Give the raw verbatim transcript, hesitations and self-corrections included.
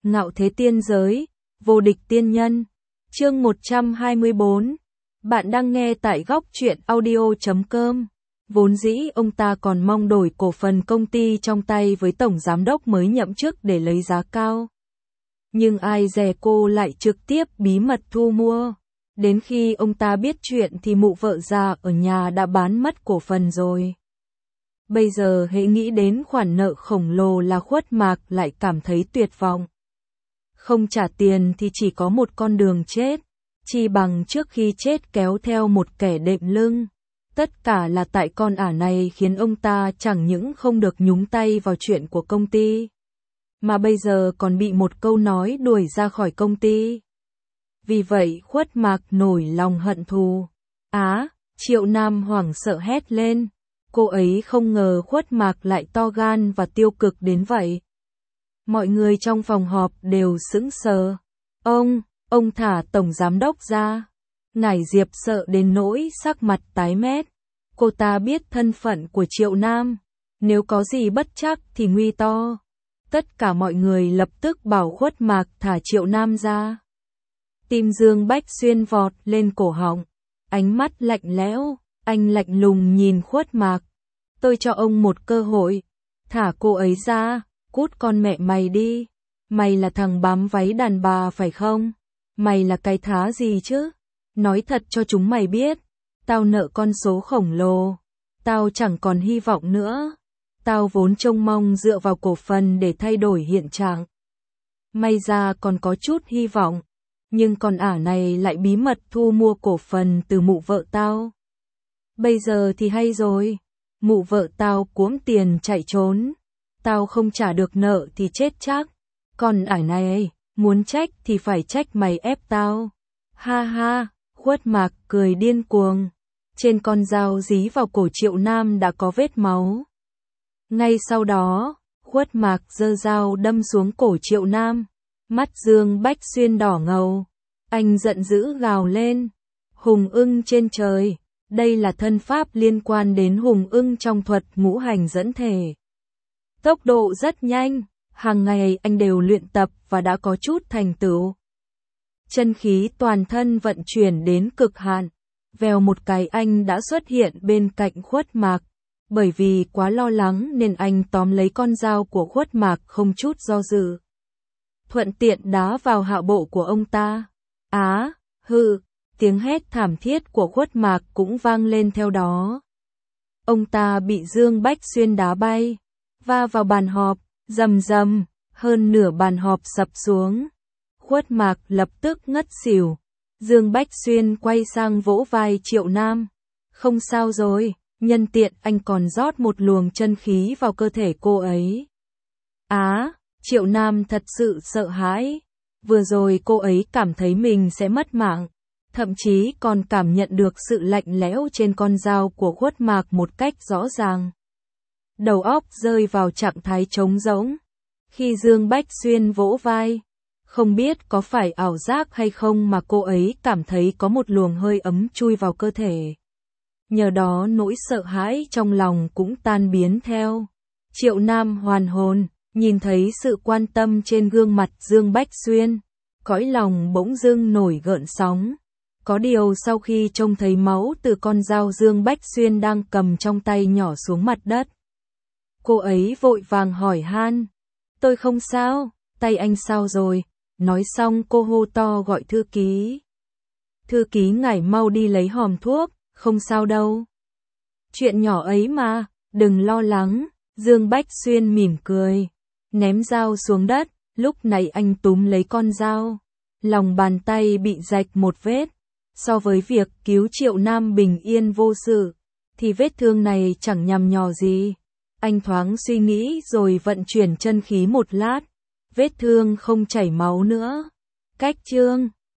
Ngạo thế tiên giới, vô địch tiên nhân. Chương một trăm hai mươi bốn. Bạn đang nghe tại góc truyện audio chấm com. Vốn dĩ ông ta còn mong đổi cổ phần công ty trong tay với tổng giám đốc mới nhậm chức để lấy giá cao. Nhưng ai dè cô lại trực tiếp bí mật thu mua. Đến khi ông ta biết chuyện thì mụ vợ già ở nhà đã bán mất cổ phần rồi. Bây giờ hễ nghĩ đến khoản nợ khổng lồ là Khuất Mạc lại cảm thấy tuyệt vọng. Không trả tiền thì chỉ có một con đường chết, chi bằng trước khi chết kéo theo một kẻ đệm lưng. Tất cả là tại con ả này khiến ông ta chẳng những không được nhúng tay vào chuyện của công ty, mà bây giờ còn bị một câu nói đuổi ra khỏi công ty. Vì vậy Khuất Mạc nổi lòng hận thù. Á, Triệu Nam hoảng sợ hét lên. Cô ấy không ngờ Khuất Mạc lại to gan và tiêu cực đến vậy. Mọi người trong phòng họp đều sững sờ. Ông, ông thả tổng giám đốc ra. Ngải Diệp sợ đến nỗi sắc mặt tái mét. Cô ta biết thân phận của Triệu Nam. Nếu có gì bất trắc thì nguy to. Tất cả mọi người lập tức bảo Khuất Mạc thả Triệu Nam ra. Tim Dương Bách Xuyên vọt lên cổ họng. Ánh mắt lạnh lẽo, anh lạnh lùng nhìn Khuất Mạc. Tôi cho ông một cơ hội. Thả cô ấy ra, cút con mẹ mày đi. Mày là thằng bám váy đàn bà phải không? Mày là cái thá gì chứ? Nói thật cho chúng mày biết. Tao nợ con số khổng lồ. Tao chẳng còn hy vọng nữa. Tao vốn trông mong dựa vào cổ phần để thay đổi hiện trạng. May ra còn có chút hy vọng. Nhưng con ả này lại bí mật thu mua cổ phần từ mụ vợ tao. Bây giờ thì hay rồi. Mụ vợ tao cuỗm tiền chạy trốn. Tao không trả được nợ thì chết chắc. Còn ả này, muốn trách thì phải trách mày ép tao. Ha ha, Khuất Mạc cười điên cuồng. Trên con dao dí vào cổ Triệu Nam đã có vết máu. Ngay sau đó, Khuất Mạc giơ dao đâm xuống cổ Triệu Nam. Mắt Dương Bách Xuyên đỏ ngầu. Anh giận dữ gào lên. Hùng ưng trên trời. Đây là thân pháp liên quan đến hùng ưng trong thuật ngũ hành dẫn thể. Tốc độ rất nhanh. Hàng ngày anh đều luyện tập và đã có chút thành tựu. Chân khí toàn thân vận chuyển đến cực hạn. Vèo một cái anh đã xuất hiện bên cạnh Khuất Mạc. Bởi vì quá lo lắng nên anh tóm lấy con dao của Khuất Mạc không chút do dự. Thuận tiện đá vào hạ bộ của ông ta. Á, hừ, tiếng hét thảm thiết của Khuất Mạc cũng vang lên theo đó. Ông ta bị Dương Bách Xuyên đá bay, va vào bàn họp, rầm rầm, hơn nửa bàn họp sập xuống. Khuất Mạc lập tức ngất xỉu. Dương Bách Xuyên quay sang vỗ vai Triệu Nam. Không sao rồi, nhân tiện anh còn rót một luồng chân khí vào cơ thể cô ấy. Á, Triệu Nam thật sự sợ hãi. Vừa rồi cô ấy cảm thấy mình sẽ mất mạng. Thậm chí còn cảm nhận được sự lạnh lẽo trên con dao của Khuất Mạc một cách rõ ràng. Đầu óc rơi vào trạng thái trống rỗng. Khi Dương Bách Xuyên vỗ vai, không biết có phải ảo giác hay không mà cô ấy cảm thấy có một luồng hơi ấm chui vào cơ thể. Nhờ đó nỗi sợ hãi trong lòng cũng tan biến theo. Triệu Nam hoàn hồn, nhìn thấy sự quan tâm trên gương mặt Dương Bách Xuyên. Cõi lòng bỗng dưng nổi gợn sóng. Có điều sau khi trông thấy máu từ con dao Dương Bách Xuyên đang cầm trong tay nhỏ xuống mặt đất. Cô ấy vội vàng hỏi han. Tôi không sao, tay anh sao rồi? Nói xong cô hô to gọi thư ký. Thư ký ngài mau đi lấy hòm thuốc, không sao đâu. Chuyện nhỏ ấy mà, đừng lo lắng. Dương Bách Xuyên mỉm cười, ném dao xuống đất. Lúc này anh túm lấy con dao. Lòng bàn tay bị rạch một vết. So với việc cứu Triệu Nam bình yên vô sự, thì vết thương này chẳng nhằm nhò gì. Anh thoáng suy nghĩ rồi vận chuyển chân khí một lát. Vết thương không chảy máu nữa. Cách chương